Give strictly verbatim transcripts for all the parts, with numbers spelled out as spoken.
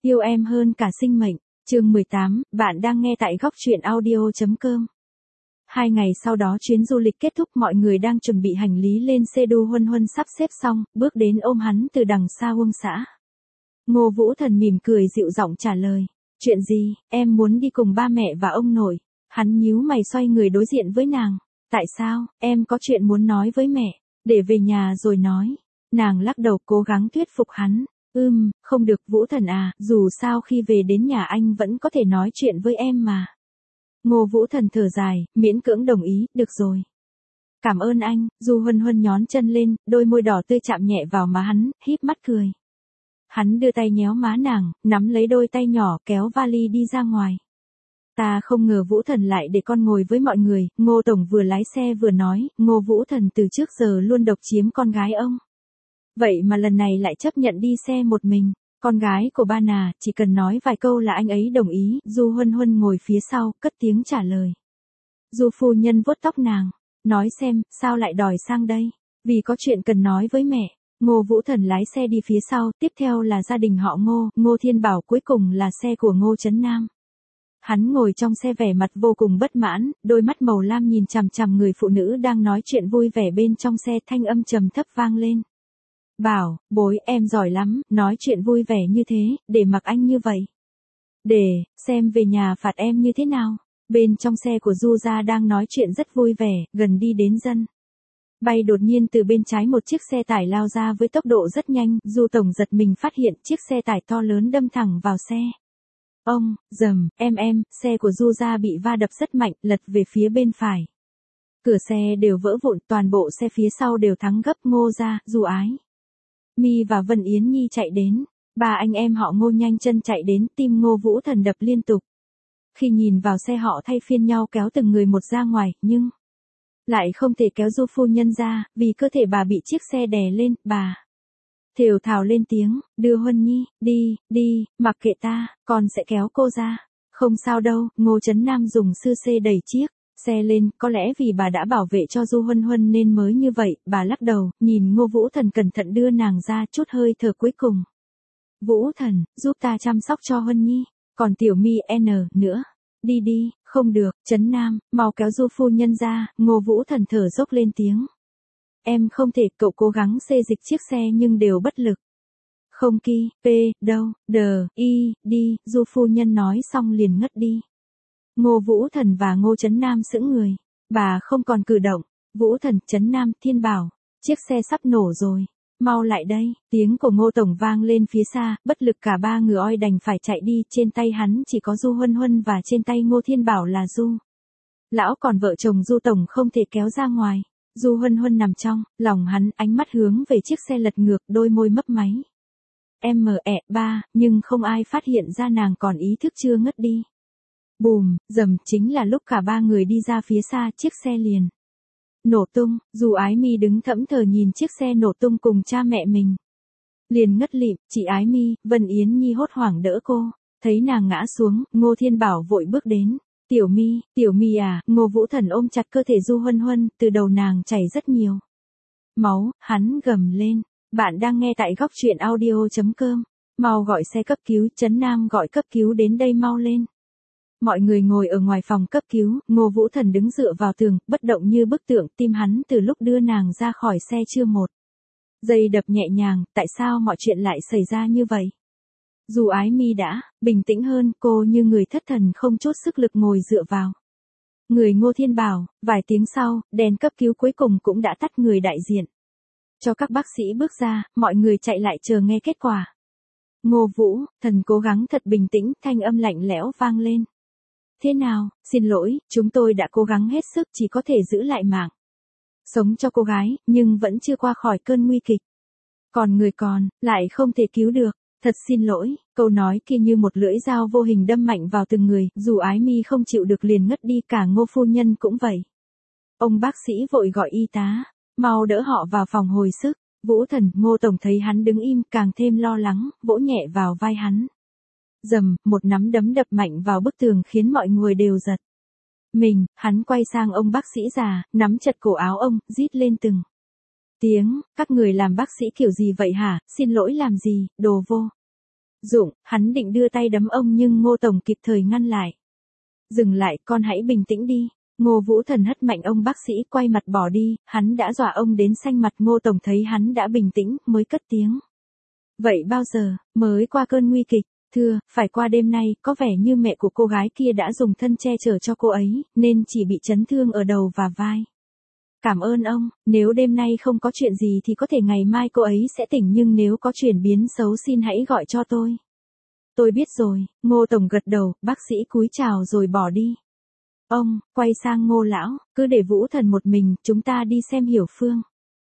Yêu em hơn cả sinh mệnh. Chương mười tám, bạn đang nghe tại góc truyện audio chấm com. Hai ngày sau đó chuyến du lịch kết thúc, mọi người đang chuẩn bị hành lý lên xe đu. Huân Huân sắp xếp xong, bước đến ôm hắn từ đằng xa. Uông xã. Ngô Vũ Thần mỉm cười dịu giọng trả lời. Chuyện gì, em muốn đi cùng ba mẹ và ông nội. Hắn nhíu mày xoay người đối diện với nàng. Tại sao, em có chuyện muốn nói với mẹ, để về nhà rồi nói. Nàng lắc đầu cố gắng thuyết phục hắn. Ừm, không được Vũ Thần à, dù sao khi về đến nhà anh vẫn có thể nói chuyện với em mà. Ngô Vũ Thần thở dài, miễn cưỡng đồng ý, được rồi. Cảm ơn anh. Du Huân Huân nhón chân lên, đôi môi đỏ tươi chạm nhẹ vào má hắn, híp mắt cười. Hắn đưa tay nhéo má nàng, nắm lấy đôi tay nhỏ kéo vali đi ra ngoài. Ta không ngờ Vũ Thần lại để con ngồi với mọi người. Ngô Tổng vừa lái xe vừa nói, Ngô Vũ Thần từ trước giờ luôn độc chiếm con gái ông. Vậy mà lần này lại chấp nhận đi xe một mình. Con gái của ba nà, chỉ cần nói vài câu là anh ấy đồng ý. Du Huân Huân ngồi phía sau, cất tiếng trả lời. Du phu nhân vuốt tóc nàng. Nói xem, sao lại đòi sang đây? Vì có chuyện cần nói với mẹ. Ngô Vũ Thần lái xe đi phía sau, tiếp theo là gia đình họ Ngô, Ngô Thiên Bảo, cuối cùng là xe của Ngô Trấn Nam. Hắn ngồi trong xe vẻ mặt vô cùng bất mãn, đôi mắt màu lam nhìn chằm chằm người phụ nữ đang nói chuyện vui vẻ bên trong xe, thanh âm trầm thấp vang lên. Bảo, bối, em giỏi lắm, nói chuyện vui vẻ như thế, để mặc anh như vậy. Để, xem về nhà phạt em như thế nào. Bên trong xe của Du gia đang nói chuyện rất vui vẻ, gần đi đến dân. Bay đột nhiên từ bên trái một chiếc xe tải lao ra với tốc độ rất nhanh, Du Tổng giật mình phát hiện chiếc xe tải to lớn đâm thẳng vào xe. Ông, dầm, em em, xe của Du gia bị va đập rất mạnh, lật về phía bên phải. Cửa xe đều vỡ vụn, toàn bộ xe phía sau đều thắng gấp. Ngô gia, Du Ái Mi và Vân Yến Nhi chạy đến. Ba anh em họ Ngô nhanh chân chạy đến, tim Ngô Vũ Thần đập liên tục. Khi nhìn vào xe họ thay phiên nhau kéo từng người một ra ngoài, nhưng lại không thể kéo Du phu nhân ra, vì cơ thể bà bị chiếc xe đè lên. Bà thều thào lên tiếng, đưa Huân Nhi, đi, đi, mặc kệ ta, con sẽ kéo cô ra. Không sao đâu. Ngô Trấn Nam dùng sư xê đẩy chiếc xe lên, có lẽ vì bà đã bảo vệ cho Du Huân Huân nên mới như vậy. Bà lắc đầu, nhìn Ngô Vũ Thần cẩn thận đưa nàng ra, chút hơi thở cuối cùng. Vũ Thần, giúp ta chăm sóc cho Huân Nhi, còn Tiểu Mi N nữa. Đi đi. Không được, Trấn Nam, mau kéo Du phu nhân ra. Ngô Vũ Thần thở dốc lên tiếng. Em không thể. Cậu cố gắng xê dịch chiếc xe nhưng đều bất lực. Không ki, p, đâu, đờ, y, đi. Du phu nhân nói xong liền ngất đi. Ngô Vũ Thần và Ngô Trấn Nam sững người. Bà không còn cử động. Vũ Thần, Trấn Nam, Thiên Bảo, chiếc xe sắp nổ rồi. Mau lại đây. Tiếng của Ngô Tổng vang lên phía xa, bất lực cả ba người oi đành phải chạy đi. Trên tay hắn chỉ có Du Huân Huân và trên tay Ngô Thiên Bảo là Du Lão, còn vợ chồng Du Tổng không thể kéo ra ngoài. Du Huân Huân nằm trong lòng hắn, ánh mắt hướng về chiếc xe lật ngược, đôi môi mấp máy. Em ẹ ba, nhưng không ai phát hiện ra nàng còn ý thức chưa ngất đi. Bùm, dầm, chính là lúc cả ba người đi ra phía xa, chiếc xe liền nổ tung. Dù Ái Mi đứng thẫn thờ nhìn chiếc xe nổ tung cùng cha mẹ mình. Liền ngất lịm. Chị Ái Mi, Vân Yến Nhi hốt hoảng đỡ cô. Thấy nàng ngã xuống, Ngô Thiên Bảo vội bước đến. Tiểu Mi, Tiểu Mi à. Ngô Vũ Thần ôm chặt cơ thể Du Huân Huân, từ đầu nàng chảy rất nhiều máu. Hắn gầm lên. Bạn đang nghe tại góc truyện audio chấm com. Mau gọi xe cấp cứu. Trấn Nam, gọi cấp cứu đến đây mau lên. Mọi người ngồi ở ngoài phòng cấp cứu, Ngô Vũ Thần đứng dựa vào tường, bất động như bức tượng. Tim hắn từ lúc đưa nàng ra khỏi xe chưa một giây đập nhẹ nhàng. Tại sao mọi chuyện lại xảy ra như vậy? Dù Ái Mi đã bình tĩnh hơn, cô như người thất thần không chút sức lực ngồi dựa vào người Ngô Thiên Bảo. Vài tiếng sau, đèn cấp cứu cuối cùng cũng đã tắt. Người đại diện cho các bác sĩ bước ra, mọi người chạy lại chờ nghe kết quả. Ngô Vũ Thần cố gắng thật bình tĩnh, thanh âm lạnh lẽo vang lên. Thế nào, xin lỗi, chúng tôi đã cố gắng hết sức, chỉ có thể giữ lại mạng sống cho cô gái, nhưng vẫn chưa qua khỏi cơn nguy kịch. Còn người còn lại không thể cứu được. Thật xin lỗi. Câu nói kia như một lưỡi dao vô hình đâm mạnh vào từng người. Dù Ái Mi không chịu được liền ngất đi, cả Ngô phu nhân cũng vậy. Ông bác sĩ vội gọi y tá, mau đỡ họ vào phòng hồi sức. Vũ Thần, Ngô Tổng thấy hắn đứng im, càng thêm lo lắng, vỗ nhẹ vào vai hắn. Dầm, một nắm đấm đập mạnh vào bức tường khiến mọi người đều giật mình. Hắn quay sang ông bác sĩ già, nắm chặt cổ áo ông, rít lên từng tiếng. Các người làm bác sĩ kiểu gì vậy hả? Xin lỗi làm gì, đồ vô Dụng, hắn định đưa tay đấm ông nhưng Ngô Tổng kịp thời ngăn lại. Dừng lại, con hãy bình tĩnh đi. Ngô Vũ Thần hất mạnh ông bác sĩ, quay mặt bỏ đi, hắn đã dọa ông đến xanh mặt. Ngô Tổng thấy hắn đã bình tĩnh, mới cất tiếng. Vậy bao giờ, mới qua cơn nguy kịch? Thưa, phải qua đêm nay, có vẻ như mẹ của cô gái kia đã dùng thân che chở cho cô ấy, nên chỉ bị chấn thương ở đầu và vai. Cảm ơn ông, nếu đêm nay không có chuyện gì thì có thể ngày mai cô ấy sẽ tỉnh, nhưng nếu có chuyển biến xấu xin hãy gọi cho tôi. Tôi biết rồi, Ngô Tổng gật đầu, bác sĩ cúi chào rồi bỏ đi. Ông, quay sang Ngô lão, cứ để Vũ Thần một mình, chúng ta đi xem Hiểu Phương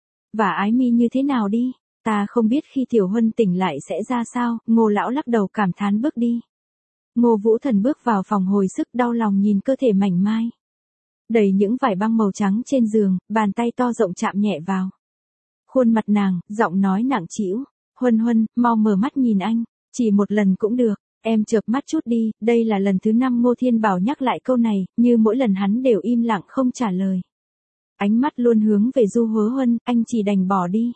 và Ái Mi như thế nào đi. Ta không biết khi Tiểu Huân tỉnh lại sẽ ra sao. Ngô lão lắc đầu cảm thán bước đi. Ngô Vũ Thần bước vào phòng hồi sức, đau lòng nhìn cơ thể mảnh mai, đầy những vải băng màu trắng trên giường, bàn tay to rộng chạm nhẹ vào khuôn mặt nàng, giọng nói nặng trĩu. Huân Huân, mau mở mắt nhìn anh, chỉ một lần cũng được, em chợp mắt chút đi. Đây là lần thứ năm Ngô Thiên Bảo nhắc lại câu này, như mỗi lần hắn đều im lặng không trả lời. Ánh mắt luôn hướng về Du Hứa Huân, anh chỉ đành bỏ đi.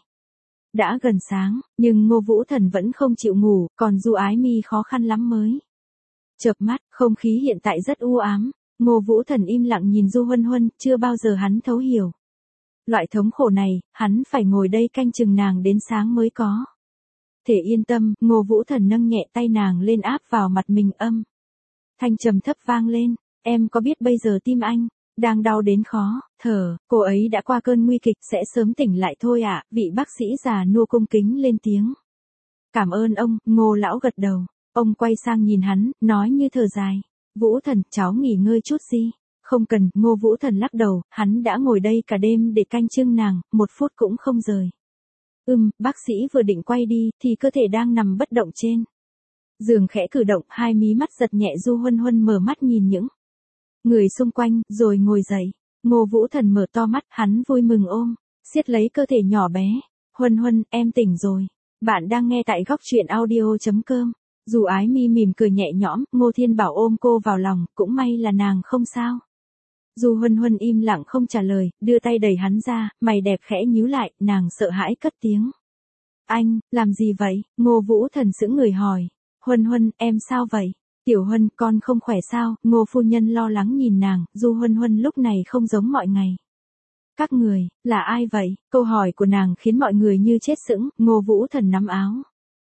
Đã gần sáng, nhưng Ngô Vũ Thần vẫn không chịu ngủ, còn Du Ái Mi khó khăn lắm mới chợp mắt. Không khí hiện tại rất u ám. Ngô Vũ Thần im lặng nhìn Du Huân Huân, chưa bao giờ hắn thấu hiểu loại thống khổ này, hắn phải ngồi đây canh chừng nàng đến sáng mới có thể yên tâm. Ngô Vũ Thần nâng nhẹ tay nàng lên áp vào mặt mình, âm thanh trầm thấp vang lên. Em có biết bây giờ tim anh đang đau đến khó thở, cô ấy đã qua cơn nguy kịch, sẽ sớm tỉnh lại thôi ạ. Vị bác sĩ già nua cung kính lên tiếng. Cảm ơn ông. Ngô lão gật đầu. Ông quay sang nhìn hắn, nói như thở dài. Vũ Thần, cháu nghỉ ngơi chút gì. Không cần. Ngô Vũ Thần lắc đầu, hắn đã ngồi đây cả đêm để canh chừng nàng, một phút cũng không rời. Ừm, bác sĩ vừa định quay đi, thì cơ thể đang nằm bất động trên giường khẽ cử động, hai mí mắt giật nhẹ. Du Huân Huân mở mắt nhìn những người xung quanh, rồi ngồi dậy. Ngô Vũ Thần mở to mắt, hắn vui mừng ôm siết lấy cơ thể nhỏ bé. Huân Huân, em tỉnh rồi. Bạn đang nghe tại góc truyện audio chấm com. Dù Ái Mi mỉm cười nhẹ nhõm, Ngô Thiên Bảo ôm cô vào lòng, cũng may là nàng không sao. Dù Huân Huân im lặng không trả lời, đưa tay đẩy hắn ra, mày đẹp khẽ nhíu lại, nàng sợ hãi cất tiếng. Anh, làm gì vậy? Ngô Vũ Thần sững người hỏi. Huân Huân, em sao vậy? Tiểu Huân, con không khỏe sao? Ngô phu nhân lo lắng nhìn nàng. Du Huân Huân lúc này không giống mọi ngày. Các người, là ai vậy? Câu hỏi của nàng khiến mọi người như chết sững. Ngô Vũ Thần nắm áo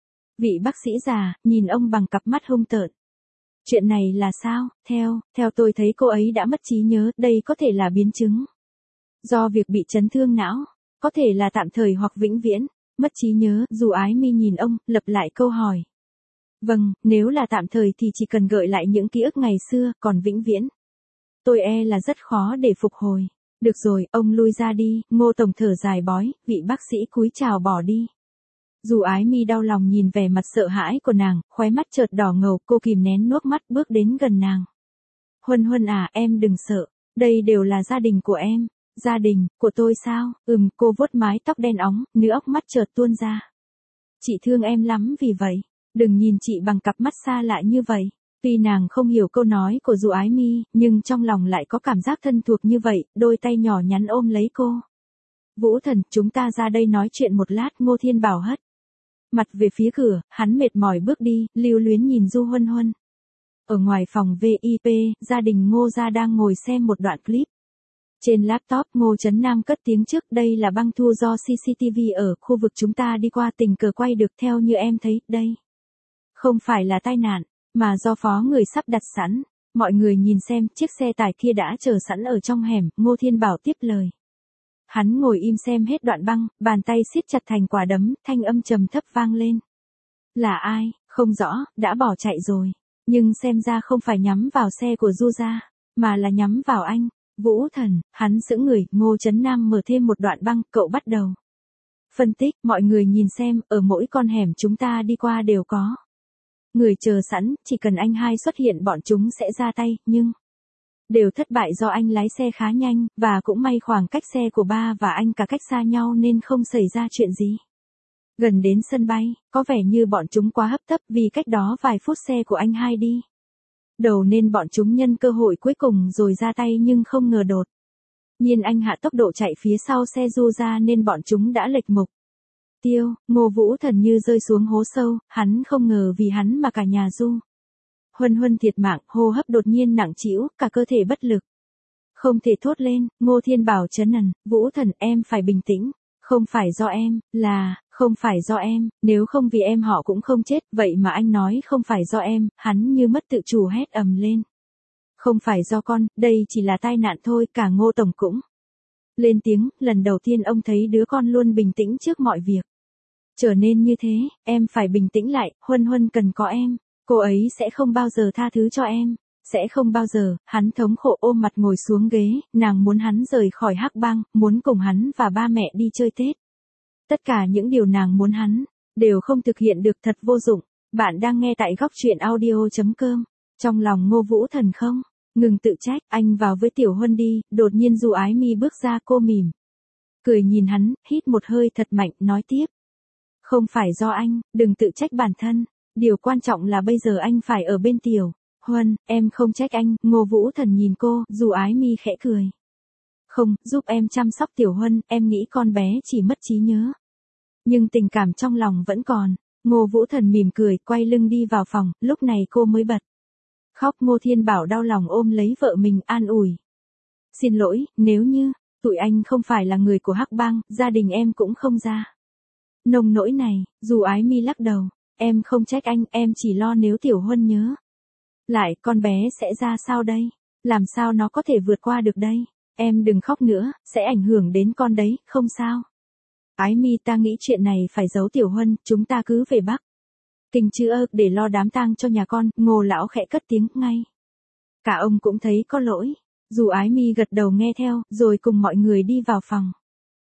vị bác sĩ già, nhìn ông bằng cặp mắt hung tợn. Chuyện này là sao? Theo, theo tôi thấy cô ấy đã mất trí nhớ, đây có thể là biến chứng do việc bị chấn thương não, có thể là tạm thời hoặc vĩnh viễn. Mất trí nhớ. Dù Ái Mi nhìn ông, lặp lại câu hỏi. Vâng, nếu là tạm thời thì chỉ cần gợi lại những ký ức ngày xưa, còn vĩnh viễn, tôi e là rất khó để phục hồi. Được rồi, ông lui ra đi. Ngô Tổng thở dài bói, vị bác sĩ cúi chào bỏ đi. Dù Ái Mi đau lòng nhìn vẻ mặt sợ hãi của nàng, khóe mắt chợt đỏ ngầu, cô kìm nén nước mắt bước đến gần nàng. Huân Huân à, em đừng sợ, đây đều là gia đình của em. Gia đình, của tôi sao? Ừm, cô vuốt mái tóc đen óng, nước óc mắt chợt tuôn ra. Chị thương em lắm vì vậy, đừng nhìn chị bằng cặp mắt xa lạ như vậy. Tuy nàng không hiểu câu nói của Dù Ái Mi, nhưng trong lòng lại có cảm giác thân thuộc như vậy, đôi tay nhỏ nhắn ôm lấy cô. Vũ Thần, chúng ta ra đây nói chuyện một lát. Ngô Thiên Bảo hất mặt về phía cửa, hắn mệt mỏi bước đi, lưu luyến nhìn Du Huân Huân. Ở ngoài phòng vê i pê, gia đình Ngô gia đang ngồi xem một đoạn clip. Trên laptop, Ngô Trấn Nam cất tiếng trước, đây là băng thu do xê xê tê vê ở khu vực chúng ta đi qua tình cờ quay được. Theo như em thấy, đây không phải là tai nạn, mà do phó người sắp đặt sẵn. Mọi người nhìn xem, chiếc xe tải kia đã chờ sẵn ở trong hẻm. Ngô Thiên Bảo tiếp lời. Hắn ngồi im xem hết đoạn băng, bàn tay siết chặt thành quả đấm, thanh âm trầm thấp vang lên. Là ai? Không rõ, đã bỏ chạy rồi. Nhưng xem ra không phải nhắm vào xe của Du gia, mà là nhắm vào anh. Vũ Thần, hắn sững người. Ngô Trấn Nam mở thêm một đoạn băng, cậu bắt đầu phân tích. Mọi người nhìn xem, ở mỗi con hẻm chúng ta đi qua đều có người chờ sẵn, chỉ cần anh hai xuất hiện bọn chúng sẽ ra tay, nhưng đều thất bại do anh lái xe khá nhanh, và cũng may khoảng cách xe của ba và anh cả cách xa nhau nên không xảy ra chuyện gì. Gần đến sân bay, có vẻ như bọn chúng quá hấp tấp vì cách đó vài phút xe của anh hai đi đầu nên bọn chúng nhân cơ hội cuối cùng rồi ra tay, nhưng không ngờ đột nhiên anh hạ tốc độ chạy phía sau xe Du ra nên bọn chúng đã lệch mục. Tiêu, Ngô Vũ Thần như rơi xuống hố sâu, hắn không ngờ vì hắn mà cả nhà Du Huân Huân thiệt mạng, hô hấp đột nhiên nặng trĩu, cả cơ thể bất lực. Không thể thốt lên, Ngô Thiên Bảo trấn an, Vũ Thần em phải bình tĩnh, không phải do em, là, không phải do em, nếu không vì em họ cũng không chết, vậy mà anh nói không phải do em, hắn như mất tự chủ hét ầm lên. Không phải do con, đây chỉ là tai nạn thôi, cả Ngô Tổng cũng lên tiếng, lần đầu tiên ông thấy đứa con luôn bình tĩnh trước mọi việc. Trở nên như thế, em phải bình tĩnh lại, Huân Huân cần có em, cô ấy sẽ không bao giờ tha thứ cho em, sẽ không bao giờ, hắn thống khổ ôm mặt ngồi xuống ghế, nàng muốn hắn rời khỏi Hắc Bang, muốn cùng hắn và ba mẹ đi chơi Tết. Tất cả những điều nàng muốn hắn, đều không thực hiện được, thật vô dụng. Bạn đang nghe tại góc truyện audio.com, trong lòng Ngô Vũ Thần không ngừng tự trách, anh vào với Tiểu Huân đi, đột nhiên Du Ái Mi bước ra, cô mỉm cười nhìn hắn, hít một hơi thật mạnh, nói tiếp. Không phải do anh, đừng tự trách bản thân, điều quan trọng là bây giờ anh phải ở bên Tiểu Huân, em không trách anh, Ngô Vũ Thần nhìn cô, Du Ái Mi khẽ cười. Không, giúp em chăm sóc Tiểu Huân, em nghĩ con bé chỉ mất trí nhớ. Nhưng tình cảm trong lòng vẫn còn, Ngô Vũ Thần mỉm cười, quay lưng đi vào phòng, lúc này cô mới bật khóc. Ngô Thiên Bảo đau lòng ôm lấy vợ mình, an ủi. Xin lỗi, nếu như, tụi anh không phải là người của Hắc Bang, gia đình em cũng không ra nông nỗi này. Du Ái Mi lắc đầu, em không trách anh, em chỉ lo nếu Tiểu Huân nhớ lại, con bé sẽ ra sao đây? Làm sao nó có thể vượt qua được đây? Em đừng khóc nữa, sẽ ảnh hưởng đến con đấy, không sao. Ái Mi, ta nghĩ chuyện này phải giấu Tiểu Huân, chúng ta cứ về Bắc Kinh chứ ơ, để lo đám tang cho nhà con. Ngô lão khẽ cất tiếng, ngay cả ông cũng thấy có lỗi. Du Ái Mi gật đầu nghe theo, rồi cùng mọi người đi vào phòng.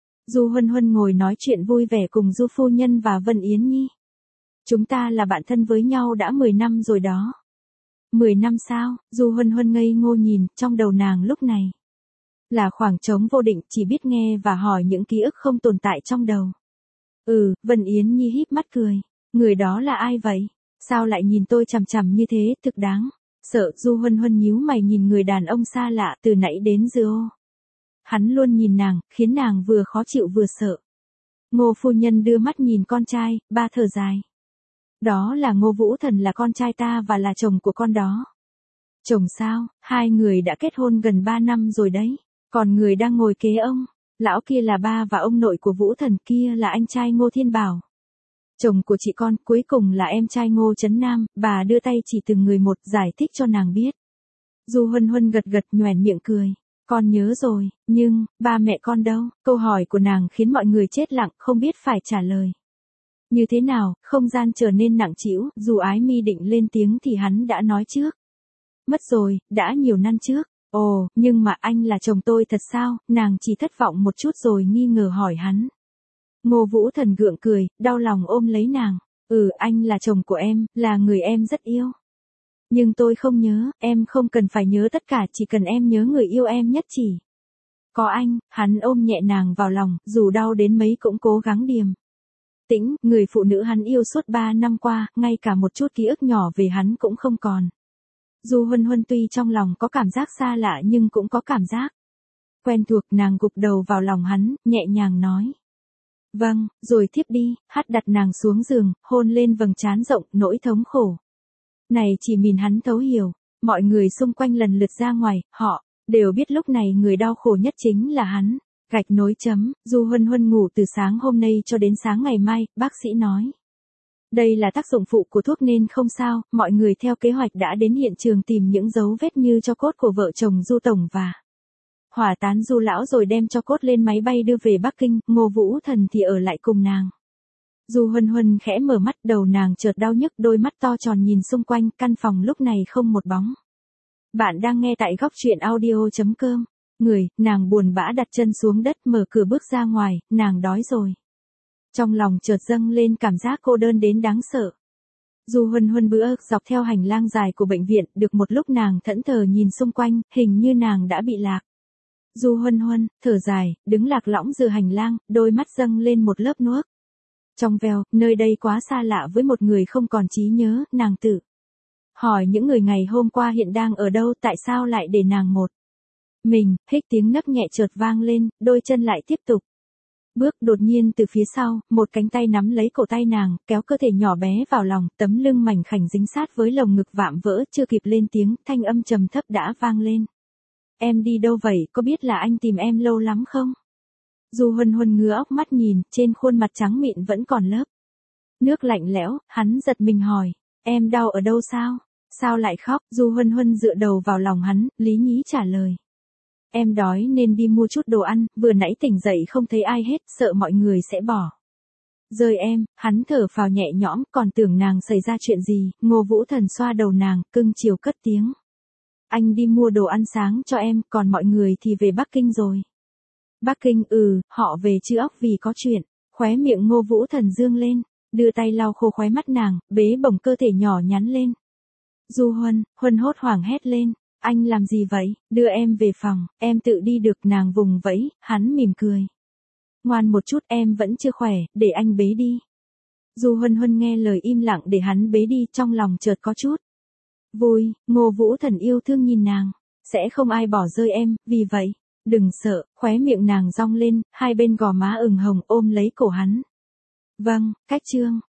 Du Huân Huân ngồi nói chuyện vui vẻ cùng Du phu nhân và Vân Yến Nhi. Chúng ta là bạn thân với nhau đã mười năm rồi đó. mười năm sao? Du Huân Huân ngây ngô nhìn, trong đầu nàng lúc này là khoảng trống vô định, chỉ biết nghe và hỏi những ký ức không tồn tại trong đầu. Ừ, Vân Yến Nhi híp mắt cười. Người đó là ai vậy? Sao lại nhìn tôi chằm chằm như thế, thực đáng sợ. Du Huân Huân nhíu mày nhìn người đàn ông xa lạ từ nãy đến giờ. Hắn luôn nhìn nàng, khiến nàng vừa khó chịu vừa sợ. Ngô phu nhân đưa mắt nhìn con trai, ba thở dài. Đó là Ngô Vũ Thần, là con trai ta và là chồng của con đó. Chồng sao? Hai người đã kết hôn gần ba năm rồi đấy. Còn người đang ngồi kế ông, lão kia là ba và ông nội của Vũ Thần, kia là anh trai Ngô Thiên Bảo. Chồng của chị con, cuối cùng là em trai Ngô Trấn Nam. Bà đưa tay chỉ từng người một, giải thích cho nàng biết. Du Huân Huân gật gật, nhoẻn miệng cười. Con nhớ rồi, nhưng, ba mẹ con đâu? Câu hỏi của nàng khiến mọi người chết lặng, không biết phải trả lời như thế nào. Không gian trở nên nặng trĩu. Dù Ái Mi định lên tiếng thì hắn đã nói trước. Mất rồi, đã nhiều năm trước. Ồ, nhưng mà anh là chồng tôi thật sao? Nàng chỉ thất vọng một chút rồi nghi ngờ hỏi hắn. Ngô Vũ Thần gượng cười, đau lòng ôm lấy nàng. Ừ, anh là chồng của em, là người em rất yêu. Nhưng tôi không nhớ, em không cần phải nhớ tất cả, chỉ cần em nhớ người yêu em nhất chỉ có anh. Hắn ôm nhẹ nàng vào lòng, dù đau đến mấy cũng cố gắng điềm tĩnh. Người phụ nữ hắn yêu suốt ba năm qua, ngay cả một chút ký ức nhỏ về hắn cũng không còn. Du Huân Huân tuy trong lòng có cảm giác xa lạ nhưng cũng có cảm giác quen thuộc. Nàng gục đầu vào lòng hắn, nhẹ nhàng nói. Vâng, rồi thiếp đi. Hắt đặt nàng xuống giường, hôn lên vầng trán rộng, nỗi thống khổ này chỉ mình hắn thấu hiểu. Mọi người xung quanh lần lượt ra ngoài, họ đều biết lúc này người đau khổ nhất chính là hắn. Gạch nối chấm. Du Huân Huân ngủ từ sáng hôm nay cho đến sáng ngày mai, bác sĩ nói. Đây là tác dụng phụ của thuốc nên không sao. Mọi người theo kế hoạch đã đến hiện trường tìm những dấu vết như tro cốt của vợ chồng Du Tổng và hỏa tán Du Lão, rồi đem tro cốt lên máy bay đưa về Bắc Kinh. Ngô Vũ Thần thì ở lại cùng nàng. Du Huân Huân khẽ mở mắt, đầu nàng chợt đau nhức, đôi mắt to tròn nhìn xung quanh, căn phòng lúc này không một bóng. Bạn đang nghe tại góc truyện audio.com. Người, nàng buồn bã đặt chân xuống đất, mở cửa bước ra ngoài, nàng đói rồi. Trong lòng chợt dâng lên cảm giác cô đơn đến đáng sợ. Du Huân Huân bữa dọc theo hành lang dài của bệnh viện, được một lúc nàng thẫn thờ nhìn xung quanh, hình như nàng đã bị lạc. Du Huân Huân thở dài, đứng lạc lõng giữa hành lang, đôi mắt dâng lên một lớp nước trong veo. Nơi đây quá xa lạ với một người không còn trí nhớ. Nàng tự hỏi những người ngày hôm qua hiện đang ở đâu, tại sao lại để nàng một mình. Hích tiếng nấc nhẹ chợt vang lên, đôi chân lại tiếp tục Bước đột nhiên từ phía sau, một cánh tay nắm lấy cổ tay nàng, kéo cơ thể nhỏ bé vào lòng, tấm lưng mảnh khảnh dính sát với lồng ngực vạm vỡ, chưa kịp lên tiếng, thanh âm trầm thấp đã vang lên. Em đi đâu vậy, có biết là anh tìm em lâu lắm không? Du Huân Huân ngứa óc mắt nhìn, trên khuôn mặt trắng mịn vẫn còn lớp nước lạnh lẽo, hắn giật mình hỏi, em đau ở đâu sao? Sao lại khóc? Du Huân Huân dựa đầu vào lòng hắn, lý nhí trả lời. Em đói nên đi mua chút đồ ăn, vừa nãy tỉnh dậy không thấy ai hết, sợ mọi người sẽ bỏ rơi em. Hắn thở phào nhẹ nhõm, còn tưởng nàng xảy ra chuyện gì. Ngô Vũ Thần xoa đầu nàng, cưng chiều cất tiếng. Anh đi mua đồ ăn sáng cho em, còn mọi người thì về Bắc Kinh rồi. Bắc Kinh, ừ, họ về chứ óc vì có chuyện. Khóe miệng Ngô Vũ Thần dương lên, đưa tay lau khô khóe mắt nàng, bế bổng cơ thể nhỏ nhắn lên. Du Huân, Huân hốt hoảng hét lên. Anh làm gì vậy? Đưa em về phòng, em tự đi được. Nàng vùng vẫy, hắn mỉm cười. Ngoan một chút, em vẫn chưa khỏe, để anh bế đi. Du Huân Huân nghe lời im lặng để hắn bế đi, trong lòng chợt có chút vui. Ngô Vũ Thần yêu thương nhìn nàng. Sẽ không ai bỏ rơi em, vì vậy, đừng sợ. Khóe miệng nàng rong lên, hai bên gò má ửng hồng ôm lấy cổ hắn. Vâng, cách chương.